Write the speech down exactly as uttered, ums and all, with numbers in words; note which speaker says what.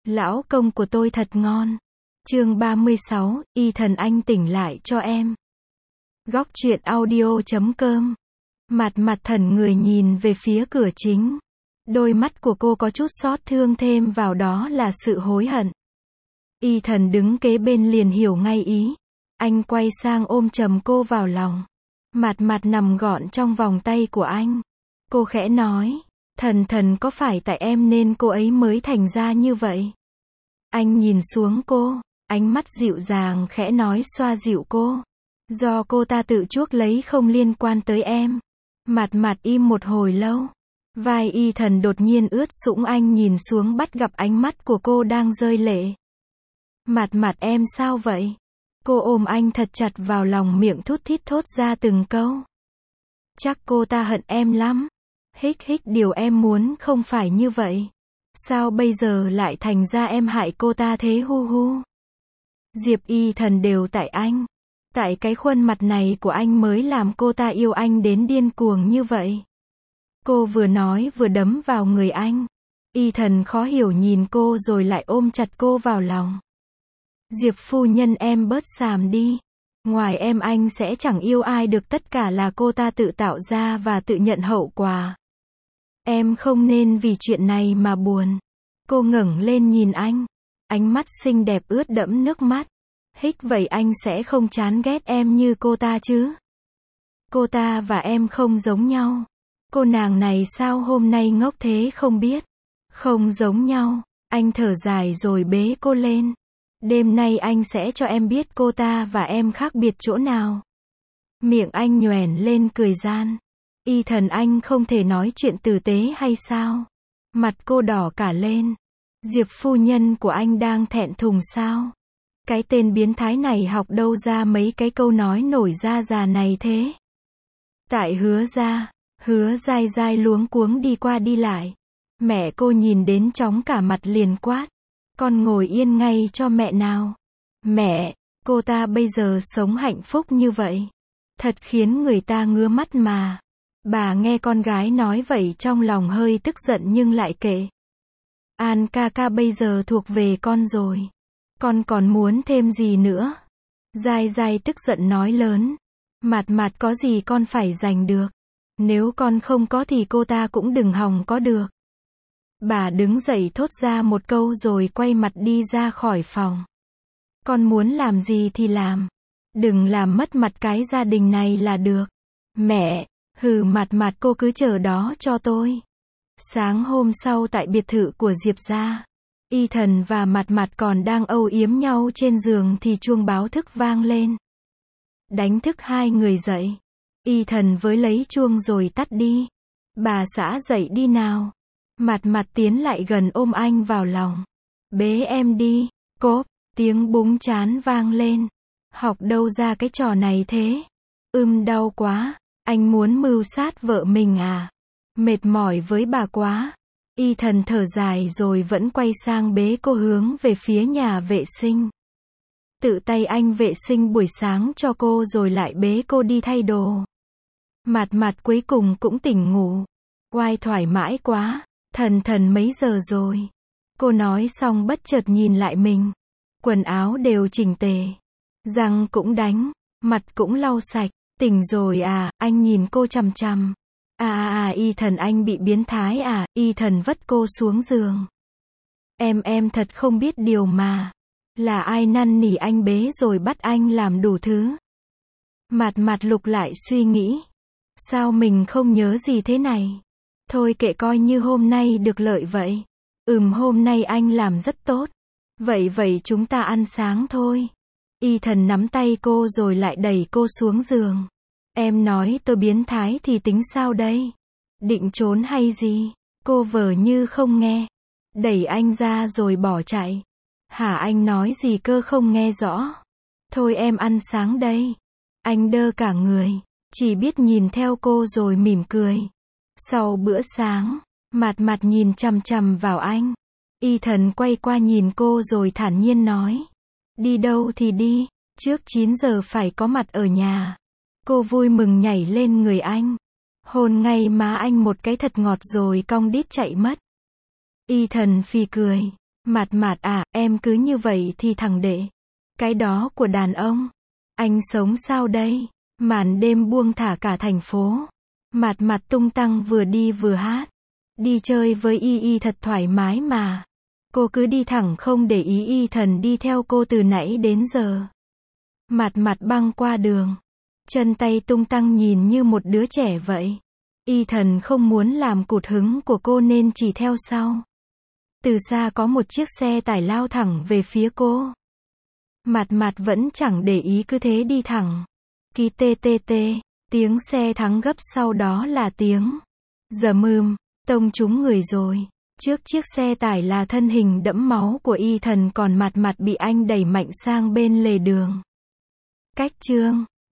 Speaker 1: Lão công của tôi thật ngon. Chương ba mươi sáu, Ethan anh tỉnh lại cho em. Góc truyện audio chấm com. Mặt mặt Thần người nhìn về phía cửa chính. Đôi mắt của cô có chút xót thương, thêm vào đó là sự hối hận. Ethan đứng kế bên liền hiểu ngay ý. Anh quay sang ôm chầm cô vào lòng. Mặt mặt nằm gọn trong vòng tay của anh. Cô khẽ nói, Thần Thần có phải tại em nên cô ấy mới thành ra như vậy? Anh nhìn xuống cô, ánh mắt dịu dàng khẽ nói xoa dịu cô. Do cô ta tự chuốc lấy, không liên quan tới em. Mặt mặt im một hồi lâu. Vai Ethan đột nhiên ướt sũng, anh nhìn xuống bắt gặp ánh mắt của cô đang rơi lệ. Mặt mặt em sao vậy? Cô ôm anh thật chặt vào lòng, miệng thút thít thốt ra từng câu. Chắc cô ta hận em lắm. Hích hích, điều em muốn không phải như vậy. Sao bây giờ lại thành ra em hại cô ta thế, hu hu. Diệp Ethan đều tại anh. Tại cái khuôn mặt này của anh mới làm cô ta yêu anh đến điên cuồng như vậy. Cô vừa nói vừa đấm vào người anh. Ethan khó hiểu nhìn cô rồi lại ôm chặt cô vào lòng. Diệp phu nhân, em bớt xàm đi. Ngoài em anh sẽ chẳng yêu ai được, tất cả là cô ta tự tạo ra và tự nhận hậu quả. Em không nên vì chuyện này mà buồn. Cô ngẩng lên nhìn anh. Ánh mắt xinh đẹp ướt đẫm nước mắt. Hích, vậy anh sẽ không chán ghét em như cô ta chứ? Cô ta và em không giống nhau. Cô nàng này sao hôm nay ngốc thế không biết? Không giống nhau. Anh thở dài rồi bế cô lên. Đêm nay anh sẽ cho em biết cô ta và em khác biệt chỗ nào. Miệng anh nhoẻn lên cười gian. Ethan, anh không thể nói chuyện tử tế hay sao? Mặt cô đỏ cả lên. Diệp phu nhân của anh đang thẹn thùng sao? Cái tên biến thái này học đâu ra mấy cái câu nói nổi da gà này thế? Tại Hứa gia, Hứa dai dai luống cuống đi qua đi lại. Mẹ cô nhìn đến chóng cả mặt liền quát. Con ngồi yên ngay cho mẹ nào. Mẹ, cô ta bây giờ sống hạnh phúc như vậy. Thật khiến người ta ngứa mắt mà. Bà nghe con gái nói vậy trong lòng hơi tức giận nhưng lại kệ. An ca ca bây giờ thuộc về con rồi. Con còn muốn thêm gì nữa? Dai dai tức giận nói lớn. Mặt mặt có gì con phải giành được. Nếu con không có thì cô ta cũng đừng hòng có được. Bà đứng dậy thốt ra một câu rồi quay mặt đi ra khỏi phòng. Con muốn làm gì thì làm. Đừng làm mất mặt cái gia đình này là được. Mẹ, hừ, mặt mặt cô cứ chờ đó cho tôi. Sáng hôm sau tại biệt thự của Diệp gia, Ethan và mặt mặt còn đang âu yếm nhau trên giường thì chuông báo thức vang lên. Đánh thức hai người dậy. Ethan với lấy chuông rồi tắt đi. Bà xã dậy đi nào. Mặt mặt tiến lại gần ôm anh vào lòng. Bế em đi. Cốp, tiếng búng trán vang lên. Học đâu ra cái trò này thế? Ưm, đau quá. Anh muốn mưu sát vợ mình à? Mệt mỏi với bà quá. Ethan thở dài rồi vẫn quay sang bế cô hướng về phía nhà vệ sinh. Tự tay anh vệ sinh buổi sáng cho cô rồi lại bế cô đi thay đồ. Mặt mặt cuối cùng cũng tỉnh ngủ. Oai, thoải mái quá. Thần Thần mấy giờ rồi? Cô nói xong bất chợt nhìn lại mình. Quần áo đều chỉnh tề. Răng cũng đánh. Mặt cũng lau sạch. Tỉnh rồi à? Anh nhìn cô chằm chằm. À à à, Ethan anh bị biến thái à? Ethan vất cô xuống giường. Em em thật không biết điều mà. Là ai năn nỉ anh bế rồi bắt anh làm đủ thứ? Mặt mặt lục lại suy nghĩ. Sao mình không nhớ gì thế này? Thôi kệ, coi như hôm nay được lợi vậy. Ừm, hôm nay anh làm rất tốt. Vậy vậy chúng ta ăn sáng thôi. Ethan nắm tay cô rồi lại đẩy cô xuống giường. Em nói tôi biến thái thì tính sao đây? Định trốn hay gì? Cô vờ như không nghe. Đẩy anh ra rồi bỏ chạy. Hả, anh nói gì cơ, không nghe rõ. Thôi em ăn sáng đây. Anh đơ cả người. Chỉ biết nhìn theo cô rồi mỉm cười. Sau bữa sáng, mặt mặt nhìn chằm chằm vào anh. Ethan quay qua nhìn cô rồi thản nhiên nói. Đi đâu thì đi, trước chín giờ phải có mặt ở nhà. Cô vui mừng nhảy lên người anh. Hôn ngay má anh một cái thật ngọt rồi cong đít chạy mất. Ethan phì cười. Mạt mạt à, em cứ như vậy thì thằng đệ. Cái đó của đàn ông. Anh sống sao đây? Màn đêm buông thả cả thành phố. Mạt mạt tung tăng vừa đi vừa hát. Đi chơi với Y Y thật thoải mái mà. Cô cứ đi thẳng không để ý Y Thần đi theo cô từ nãy đến giờ. Mạt mạt băng qua đường. Chân tay tung tăng nhìn như một đứa trẻ vậy. Y Thần không muốn làm cụt hứng của cô nên chỉ theo sau. Từ xa có một chiếc xe tải lao thẳng về phía cô. Mạt mạt vẫn chẳng để ý cứ thế đi thẳng. Kí tê tê tê, tiếng xe thắng gấp sau đó là tiếng giầm ưm, tông trúng người rồi. Trước chiếc xe tải là thân hình đẫm máu của Y Thần còn Mạt mạt bị anh đẩy mạnh sang bên lề đường. Cách chương